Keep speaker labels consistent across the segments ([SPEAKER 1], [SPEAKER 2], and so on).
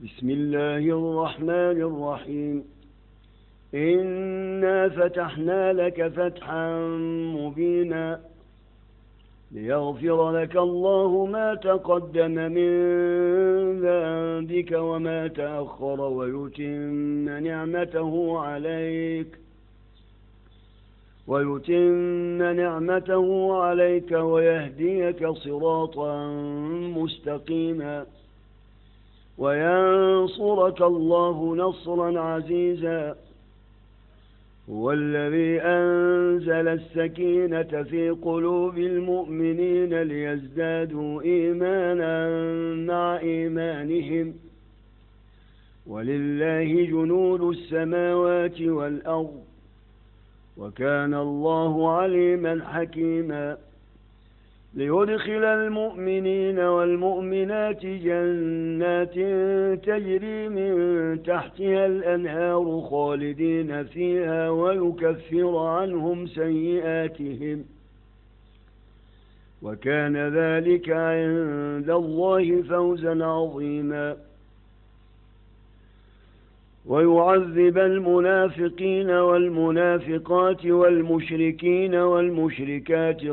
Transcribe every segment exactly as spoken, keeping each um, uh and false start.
[SPEAKER 1] بسم الله الرحمن الرحيم. إنا فتحنا لك فتحا مبينا ليغفر لك الله ما تقدم من ذنبك وما تأخر ويتم نعمته عليك ويتم نعمته عليك ويهديك صراطا مستقيما وينصرك الله نصرا عزيزا. هو الذي أنزل السكينة في قلوب المؤمنين ليزدادوا إيمانا مع إيمانهم ولله جنود السماوات والأرض وكان الله عليما حكيما. ليدخل المؤمنين والمؤمنات جنات تجري من تحتها الأنهار خالدين فيها ويكفر عنهم سيئاتهم وكان ذلك عند الله فوزا عظيما. ويعذب المنافقين والمنافقات والمشركين والمشركات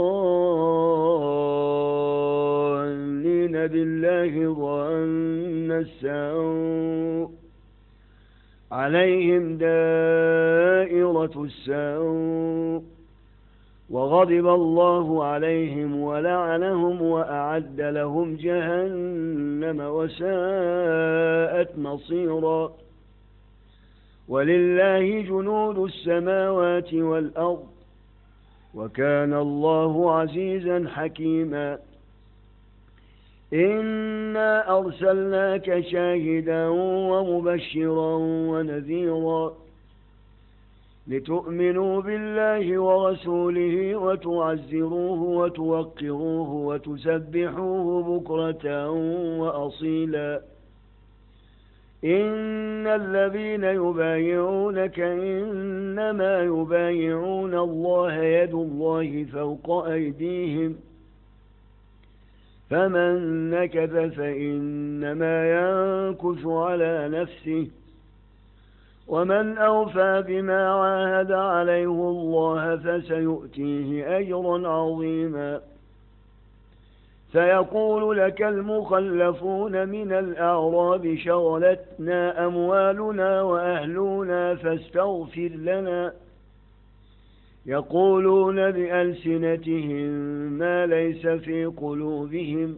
[SPEAKER 1] الظانين بالله ظن السوء عليهم دائرة السوء وغضب الله عليهم ولعنهم وأعد لهم جهنم وساءت مصيرا. ولله جنود السماوات والأرض وكان الله عزيزا حكيما. إنا أرسلناك شاهدا ومبشرا ونذيرا لتؤمنوا بالله ورسوله وتعزروه وتوقروه وتسبحوه بكرة وأصيلا. إن الذين يبايعونك إنما يبايعون الله يد الله فوق أيديهم فمن نكث فإنما ينكث على نفسه ومن أوفى بما عاهد عليه الله فسيؤتيه أجرا عظيما. سيقول لك المخلفون من الأعراب شغلتنا أموالنا وأهلنا فاستغفر لنا يقولون بألسنتهم ما ليس في قلوبهم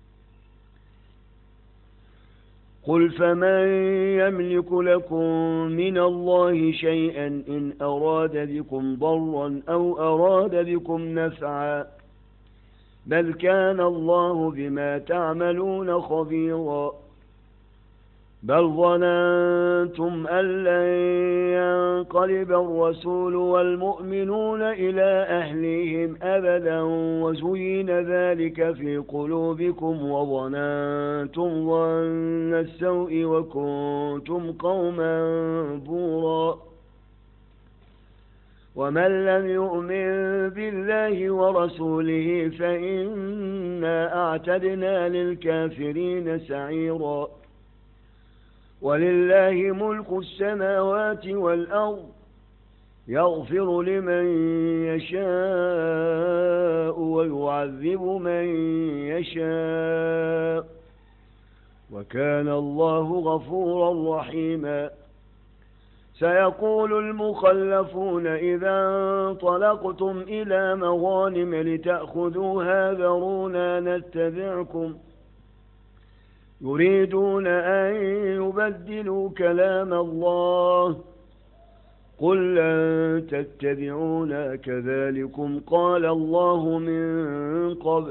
[SPEAKER 1] قل فمن يملك لكم من الله شيئا إن أراد بكم ضرا أو أراد بكم نفعا بل كان الله بما تعملون خبيرا. بل ظننتم أن لن ينقلب الرسول والمؤمنون إلى أهليهم أبدا وزين ذلك في قلوبكم وظننتم ظن السوء وكنتم قوما بورا. ومن لم يؤمن بالله ورسوله فإنا أعتدنا للكافرين سعيرا. ولله ملك السماوات والأرض يغفر لمن يشاء ويعذب من يشاء وكان الله غفورا رحيما. سيقول المخلفون إذا انطلقتم إلى مغانم لتأخذوها ذرونا نتبعكم يريدون أن يبدلوا كلام الله قل لن تتبعونا كذلكم قال الله من قبل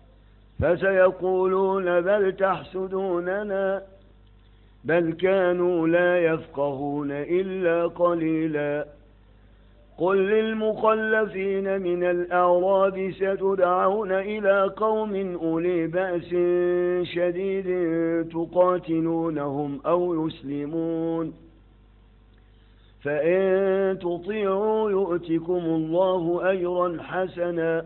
[SPEAKER 1] فسيقولون بل تحسدوننا بل كانوا لا يفقهون إلا قليلا. قل للمخلفين من الأعراب ستدعون إلى قوم أولي بأس شديد تقاتلونهم أو يسلمون فإن تطيعوا يؤتكم الله أجرا حسنا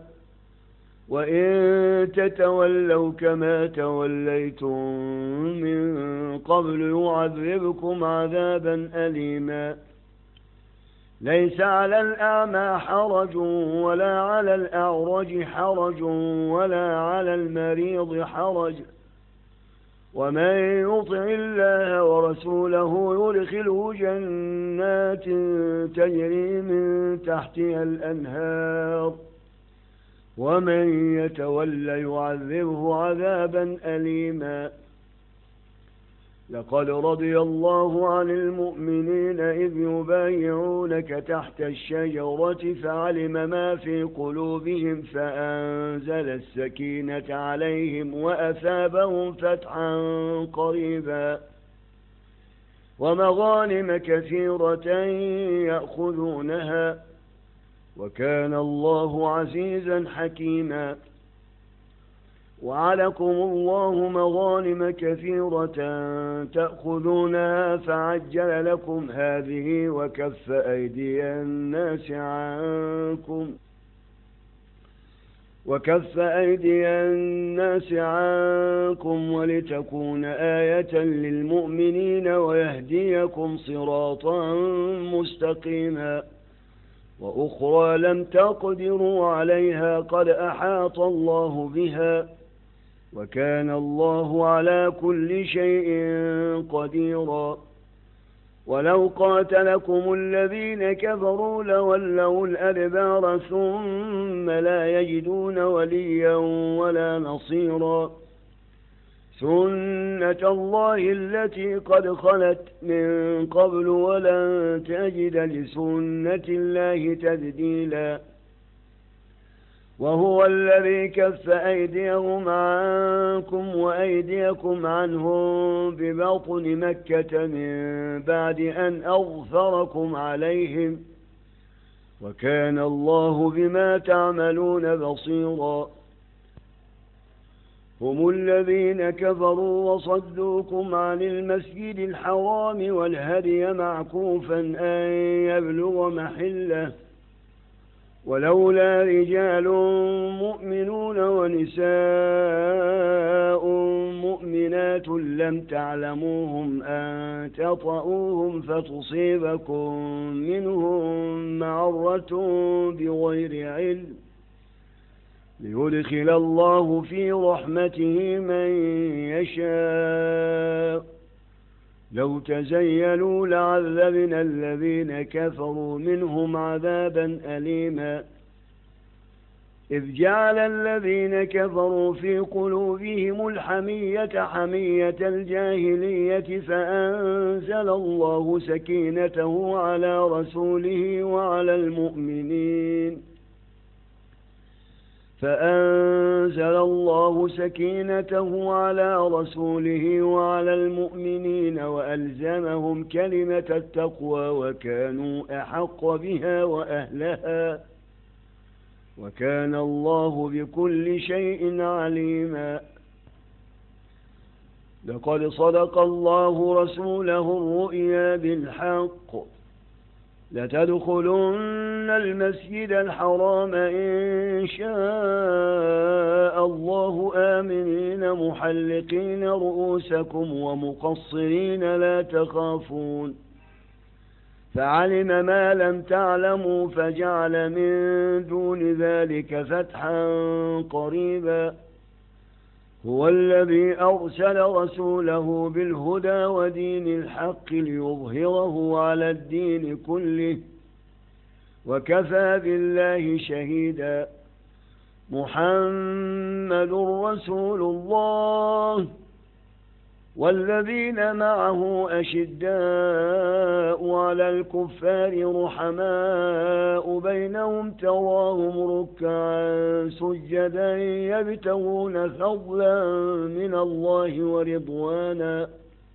[SPEAKER 1] وإن تتولوا كما توليتم من قبل يعذبكم عذابا أليما ليس على الأعمى حرج ولا على الأعرج حرج ولا على المريض حرج ومن يطع الله ورسوله يدخله جنات تجري من تحتها الأنهار ومن يتولى يعذبه عذابا أليما لقد رضي الله عن المؤمنين إذ يبايعونك تحت الشجرة فعلم ما في قلوبهم فأنزل السكينة عليهم وأثابهم فتحا قريبا ومغانم كثيرة يأخذونها وكان الله عزيزا حكيما وعلكم الله مغانم كثيرة تأخذونها فعجل لكم هذه وكف أيدي الناس عنكم وكف أيدي الناس عنكم ولتكون آية للمؤمنين ويهديكم صراطا مستقيما وأخرى لم تقدروا عليها قد أحاط الله بها وكان الله على كل شيء قديرا ولو قاتلكم الذين كفروا لولوا الأدبار ثم لا يجدون وليا ولا نصيرا سنة الله التي قد خلت من قبل ولن تجد لسنة الله تبديلا وهو الذي كف أيديهم عنكم وأيديكم عنهم ببطن مكة من بعد أن أظفركم عليهم وكان الله بما تعملون بصيرا هم الذين كفروا وصدوكم عن المسجد الحرام والهدي معكوفا أن يبلغ محله ولولا رجال مؤمنون ونساء مؤمنات لم تعلموهم أن تطؤوهم فتصيبكم منهم معرة بغير علم ليدخل الله في رحمته من يشاء لو تزيلوا لعذبنا الذين كفروا منهم عذابا أليما إذ جعل الذين كفروا في قلوبهم الحمية حمية الجاهلية فأنزل الله سكينته على رسوله وعلى المؤمنين فأنزل الله سكينته على رسوله وعلى المؤمنين وألزمهم كلمة التقوى وكانوا أحق بها وأهلها وكان الله بكل شيء عليما لقد صدق الله رسوله الرؤيا بالحق لتدخلن المسجد الحرام إن شاء الله آمنين محلقين رؤوسكم ومقصرين لا تخافون فعلم ما لم تعلموا فجعل من دون ذلك فتحا قريبا هو الذي أرسل رسوله بالهدى ودين الحق ليظهره على الدين كله وكفى بالله شهيدا محمد رسول الله والذين معه أشداء على الكفار رحماء بينهم تراهم ركعا سجدا يبتغون فضلا من الله ورضوانا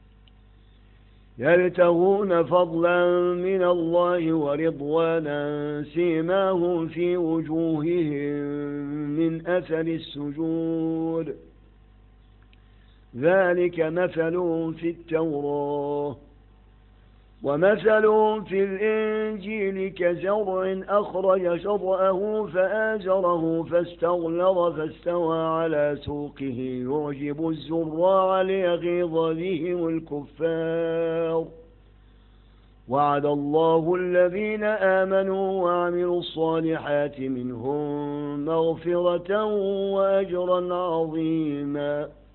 [SPEAKER 1] يبتغون فضلا من الله ورضوانا سيماهم في وجوههم من أثر السجود ذلك مثلهم في التوراة ومثلهم في الإنجيل كزرع أخرج شطأه فآزره فاستغلظ فاستوى على سوقه يعجب الزراع ليغيظ بهم الكفار. وعد الله الذين آمنوا وعملوا الصالحات منهم مغفرة وأجرا عظيما.